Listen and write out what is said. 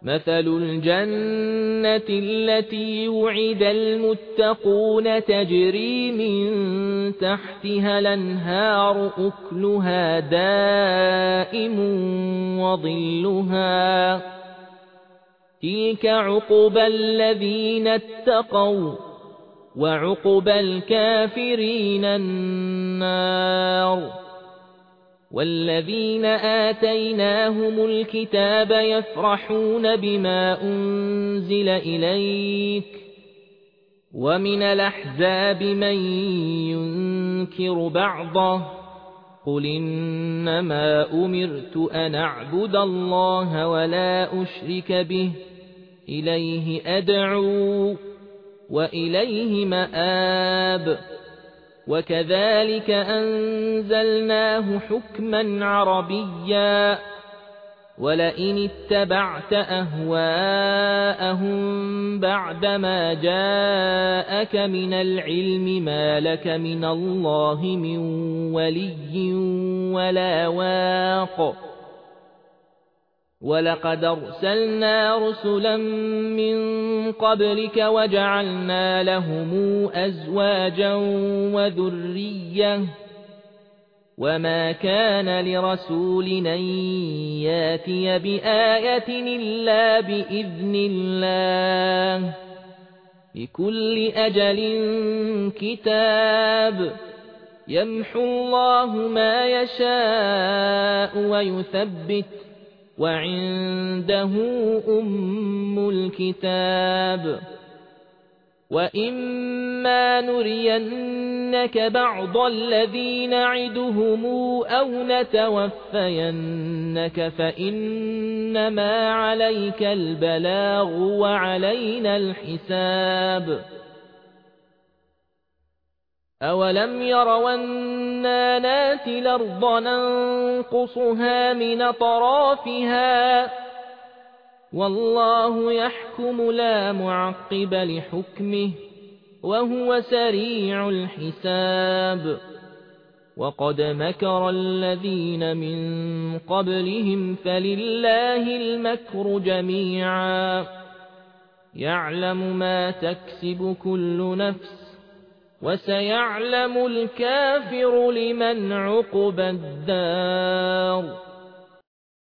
مثل الجنة التي وعد المتقون تجري من تحتها الأنهار أكلها دائم وظلها تلك عقبى الذين اتقوا وعقبى الكافرين النار والذين آتيناهم الكتاب يفرحون بما أنزل إليك ومن الأحزاب من ينكر بعضه قل إنما أمرت أن أعبد الله ولا أشرك به إليه أدعو وإليه مآب وكذلك أنزلناه حكما عربيا ولئن اتبعت أهواءهم بعدما جاءك من العلم ما لك من الله من ولي ولا واق ولقد أرسلنا رسلا من قبلك وجعلنا لهم أزواجا وذرية وما كان لرسول أن ياتي بآية إلا بإذن الله لكل أجل كتاب يمحو الله ما يشاء ويثبت وعنده أم الكتاب وإما نرينك بعض الذي نعدهم أو نتوفينك فإنما عليك البلاغ وعلينا الحساب أولم يروا أنا ناتي الأرض ننقصها من أطرافها والله يحكم لا معقب لحكمه وهو سريع الحساب وقد مكر الذين من قبلهم فلله المكر جميعا يعلم ما تكسب كل نفس وسيعلم الكافر لمن عقبى الدار